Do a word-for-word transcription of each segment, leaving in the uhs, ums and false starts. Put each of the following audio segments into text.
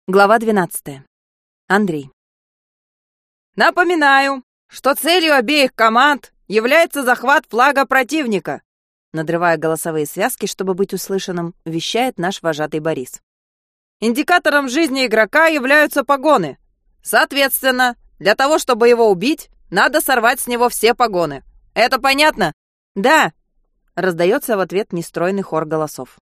Глава двенадцатая. Андрей. Напоминаю, что целью обеих команд является захват флага противника, Надрывая голосовые связки, чтобы быть услышанным, вещает наш вожатый Борис. Индикатором жизни игрока являются погоны. Соответственно, для того, чтобы его убить, надо сорвать с него все погоны. Это понятно? Да! Раздается в ответ нестройный хор голосов.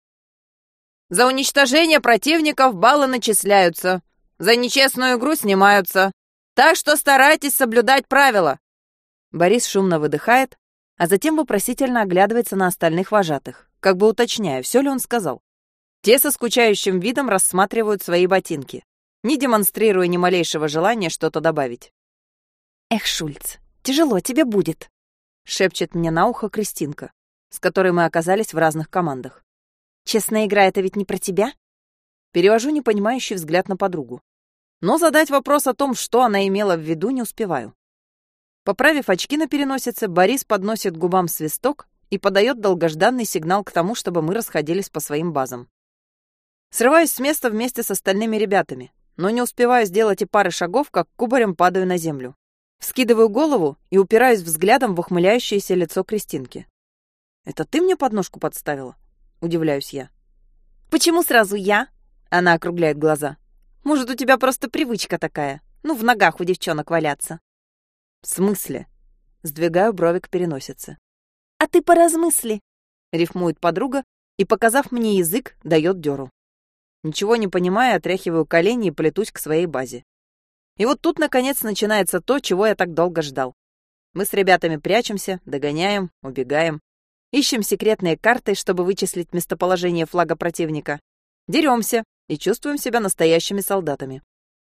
За уничтожение противников баллы начисляются. За нечестную игру снимаются. Так что старайтесь соблюдать правила. Борис шумно выдыхает, а затем вопросительно оглядывается на остальных вожатых, как бы уточняя, все ли он сказал. Те со скучающим видом рассматривают свои ботинки, не демонстрируя ни малейшего желания что-то добавить. «Эх, Шульц, тяжело тебе будет», — шепчет мне на ухо Кристинка, с которой мы оказались в разных командах. «Честная игра — это ведь не про тебя?» Перевожу непонимающий взгляд на подругу. Но задать вопрос о том, что она имела в виду, не успеваю. Поправив очки на переносице, Борис подносит к губам свисток и подает долгожданный сигнал к тому, чтобы мы расходились по своим базам. Срываюсь с места вместе с остальными ребятами, но не успеваю сделать и пары шагов, как кубарем падаю на землю. Вскидываю голову и упираюсь взглядом в ухмыляющееся лицо Кристинки. «Это ты мне подножку подставила?» — удивляюсь я. «Почему сразу я?» — она округляет глаза. «Может, у тебя просто привычка такая? Ну, в ногах у девчонок валяться». «В смысле?» — сдвигаю брови к переносице. «А ты поразмысли», — рифмует подруга и, показав мне язык, дает дёру. Ничего не понимая, отряхиваю колени и плетусь к своей базе. И вот тут, наконец, начинается то, чего я так долго ждал. Мы с ребятами прячемся, догоняем, убегаем. Ищем секретные карты, чтобы вычислить местоположение флага противника. Деремся и чувствуем себя настоящими солдатами.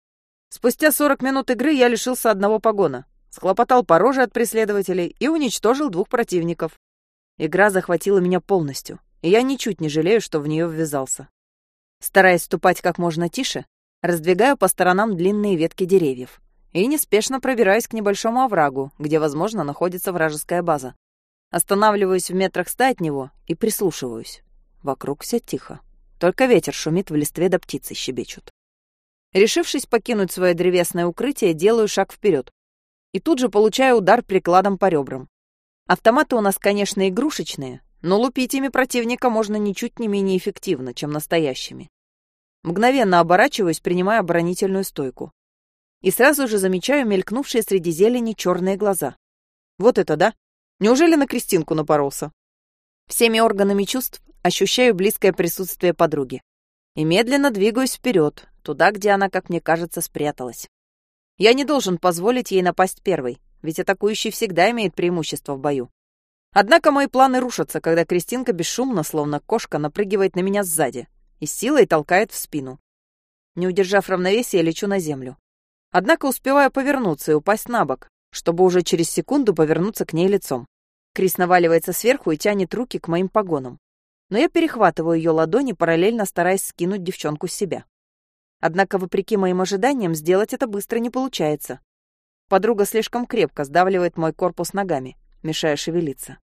Спустя сорок минут игры я лишился одного погона, схлопотал по роже от преследователей и уничтожил двух противников. Игра захватила меня полностью, и я ничуть не жалею, что в нее ввязался. Стараясь ступать как можно тише, раздвигаю по сторонам длинные ветки деревьев и неспешно пробираюсь к небольшому оврагу, где, возможно, находится вражеская база. Останавливаюсь в метрах ста от него и прислушиваюсь. Вокруг все тихо. Только ветер шумит в листве, да птицы щебечут. Решившись покинуть свое древесное укрытие, делаю шаг вперед. И тут же получаю удар прикладом по ребрам. Автоматы у нас, конечно, игрушечные, но лупить ими противника можно ничуть не менее эффективно, чем настоящими. Мгновенно оборачиваюсь, принимая оборонительную стойку. И сразу же замечаю мелькнувшие среди зелени черные глаза. Вот это да! Неужели на Кристинку напоролся? Всеми органами чувств ощущаю близкое присутствие подруги. И медленно двигаюсь вперед, туда, где она, как мне кажется, спряталась. Я не должен позволить ей напасть первой, ведь атакующий всегда имеет преимущество в бою. Однако мои планы рушатся, когда Кристинка бесшумно, словно кошка, напрыгивает на меня сзади и силой толкает в спину. Не удержав равновесия, лечу на землю. Однако успеваю повернуться и упасть на бок, чтобы уже через секунду повернуться к ней лицом. Крис наваливается сверху и тянет руки к моим погонам. Но я перехватываю ее ладони, параллельно стараясь скинуть девчонку с себя. Однако, вопреки моим ожиданиям, сделать это быстро не получается. Подруга слишком крепко сдавливает мой корпус ногами, мешая шевелиться.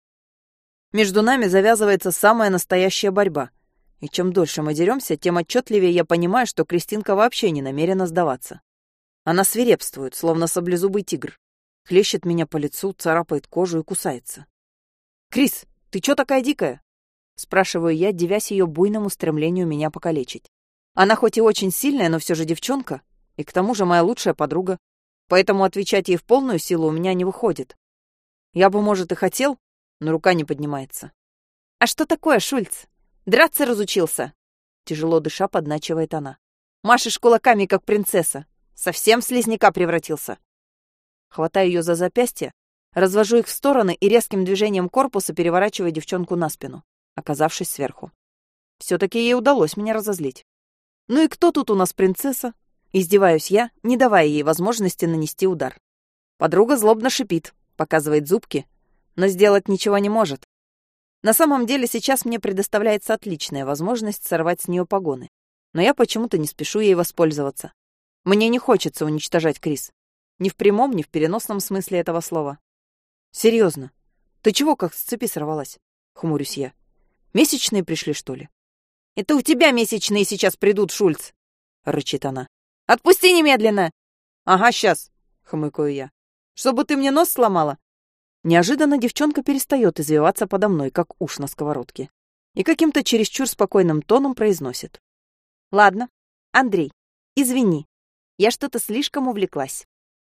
Между нами завязывается самая настоящая борьба. И чем дольше мы деремся, тем отчетливее я понимаю, что Кристинка вообще не намерена сдаваться. Она свирепствует, словно саблезубый тигр. Хлещет меня по лицу, царапает кожу и кусается. «Крис, ты чё такая дикая?» Спрашиваю я, дивясь ее буйному стремлению меня покалечить. Она хоть и очень сильная, но все же девчонка, и к тому же моя лучшая подруга, поэтому отвечать ей в полную силу у меня не выходит. Я бы, может, и хотел, но рука не поднимается. «А что такое, Шульц? Драться разучился?» Тяжело дыша подначивает она. «Машешь кулаками, как принцесса. Совсем в слизняка превратился». Хватаю ее за запястье, развожу их в стороны и резким движением корпуса переворачиваю девчонку на спину, оказавшись сверху. Все-таки ей удалось меня разозлить. «Ну и кто тут у нас принцесса?» Издеваюсь я, не давая ей возможности нанести удар. Подруга злобно шипит, показывает зубки, но сделать ничего не может. На самом деле сейчас мне предоставляется отличная возможность сорвать с нее погоны, но я почему-то не спешу ей воспользоваться. Мне не хочется уничтожать Крис. Ни в прямом, ни в переносном смысле этого слова. «Серьезно? Ты чего как с цепи сорвалась?» — хмурюсь я. «Месячные пришли, что ли?» «Это у тебя месячные сейчас придут, Шульц!» — рычит она. Отпусти немедленно!» «Ага, сейчас», — хмыкаю я. «Чтобы ты мне нос сломала?» Неожиданно девчонка перестает извиваться подо мной, как уж на сковородке, и каким-то чересчур спокойным тоном произносит. «Ладно, Андрей, извини, я что-то слишком увлеклась».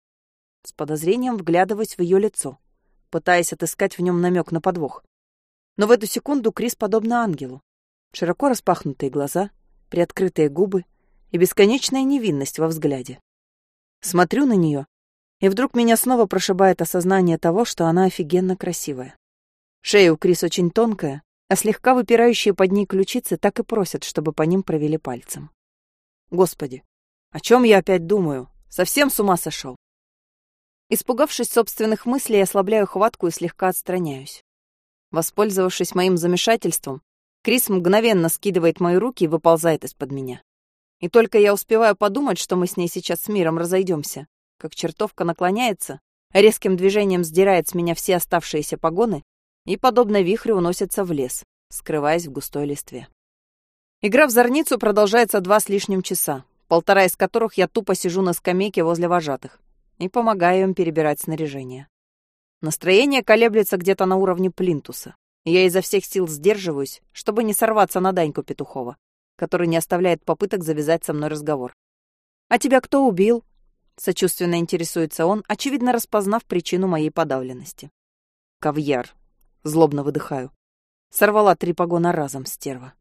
С подозрением вглядываюсь в ее лицо, пытаясь отыскать в нем намек на подвох. Но в эту секунду Крис подобна ангелу. Широко распахнутые глаза, приоткрытые губы и бесконечная невинность во взгляде. Смотрю на нее, и вдруг меня снова прошибает осознание того, что она офигенно красивая. Шея у Крис очень тонкая, а слегка выпирающие под ней ключицы так и просят, чтобы по ним провели пальцем. Господи, о чем я опять думаю? Совсем с ума сошел? Испугавшись собственных мыслей, ослабляю хватку и слегка отстраняюсь. Воспользовавшись моим замешательством, Крис мгновенно скидывает мои руки и выползает из-под меня. И только я успеваю подумать, что мы с ней сейчас с миром разойдемся, как чертовка наклоняется, резким движением сдирает с меня все оставшиеся погоны и, подобно вихрю, уносится в лес, скрываясь в густой листве. Игра в зорницу продолжается два с лишним часа, полтора из которых я тупо сижу на скамейке возле вожатых и помогаю им перебирать снаряжение. Настроение колеблется где-то на уровне плинтуса, и я изо всех сил сдерживаюсь, чтобы не сорваться на Даньку Петухова, который не оставляет попыток завязать со мной разговор. «А тебя кто убил?» — сочувственно интересуется он, очевидно распознав причину моей подавленности. «Кавьяр», — злобно выдыхаю. Сорвала три погона разом, стерва.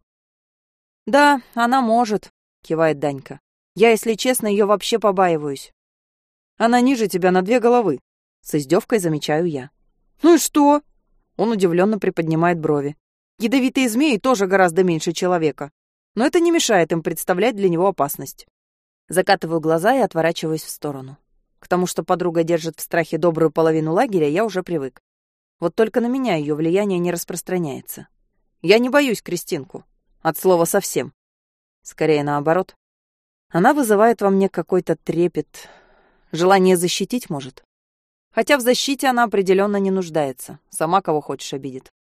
«Да, она может», — кивает Данька. «Я, если честно, ее вообще побаиваюсь». «Она ниже тебя на две головы», — с издевкой замечаю я. «Ну и что?» Он удивленно приподнимает брови. «Ядовитые змеи тоже гораздо меньше человека, но это не мешает им представлять для него опасность». Закатываю глаза и отворачиваюсь в сторону. К тому, что подруга держит в страхе добрую половину лагеря, я уже привык. Вот только на меня ее влияние не распространяется. Я не боюсь Кристинку. От слова совсем. Скорее наоборот. Она вызывает во мне какой-то трепет. Желание защитить, может. Хотя в защите она определенно не нуждается. Сама кого хочешь обидит.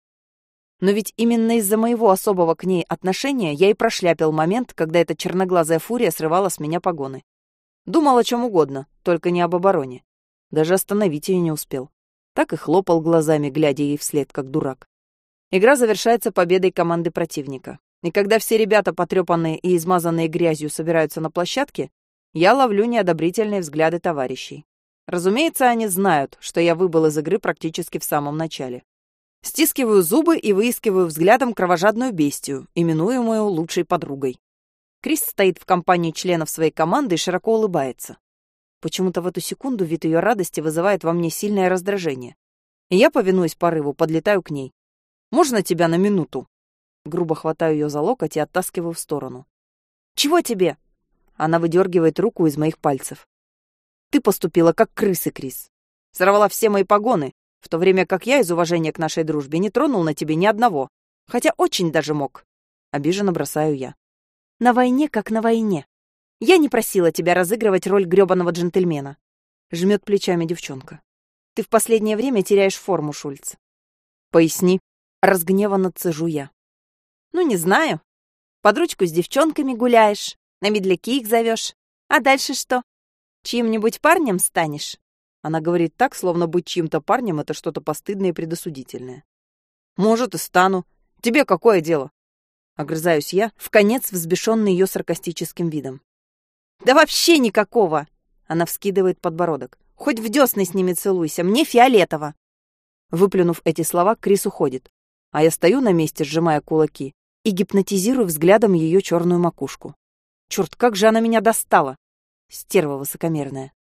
Но ведь именно из-за моего особого к ней отношения я и прошляпил момент, когда эта черноглазая фурия срывала с меня погоны. Думал о чем угодно, только не об обороне. Даже остановить ее не успел. Так и хлопал глазами, глядя ей вслед, как дурак. Игра завершается победой команды противника. И когда все ребята, потрепанные и измазанные грязью, собираются на площадке, я ловлю неодобрительные взгляды товарищей. Разумеется, они знают, что я выбыл из игры практически в самом начале. Стискиваю зубы и выискиваю взглядом кровожадную бестию, именуемую лучшей подругой. Крис стоит в компании членов своей команды и широко улыбается. Почему-то в эту секунду вид ее радости вызывает во мне сильное раздражение. И я, повинуясь порыву, подлетаю к ней. «Можно тебя на минуту?» Грубо хватаю ее за локоть и оттаскиваю в сторону. «Чего тебе?» Она выдергивает руку из моих пальцев. «Ты поступила как крысы, Крис. Сорвала все мои погоны, в то время как я из уважения к нашей дружбе не тронул на тебе ни одного. Хотя очень даже мог». Обиженно бросаю я. «На войне, как на войне. Я не просила тебя разыгрывать роль грёбаного джентльмена». Жмет плечами девчонка. «Ты в последнее время теряешь форму, Шульц». «Поясни». Разгневанно цежу я. «Ну, не знаю. Под ручку с девчонками гуляешь, на медляки их зовешь. А дальше что? Чьим-нибудь парнем станешь?» Она говорит так, словно быть чьим-то парнем — это что-то постыдное и предосудительное. «Может, и стану. Тебе какое дело?» Огрызаюсь я, вконец взбешенный ее саркастическим видом. «Да вообще никакого!» Она вскидывает подбородок. «Хоть в десны с ними целуйся, мне фиолетово!» Выплюнув эти слова, Крис уходит, а я стою на месте, сжимая кулаки, и гипнотизирую взглядом ее черную макушку. Черт, как же она меня достала! Стерва высокомерная.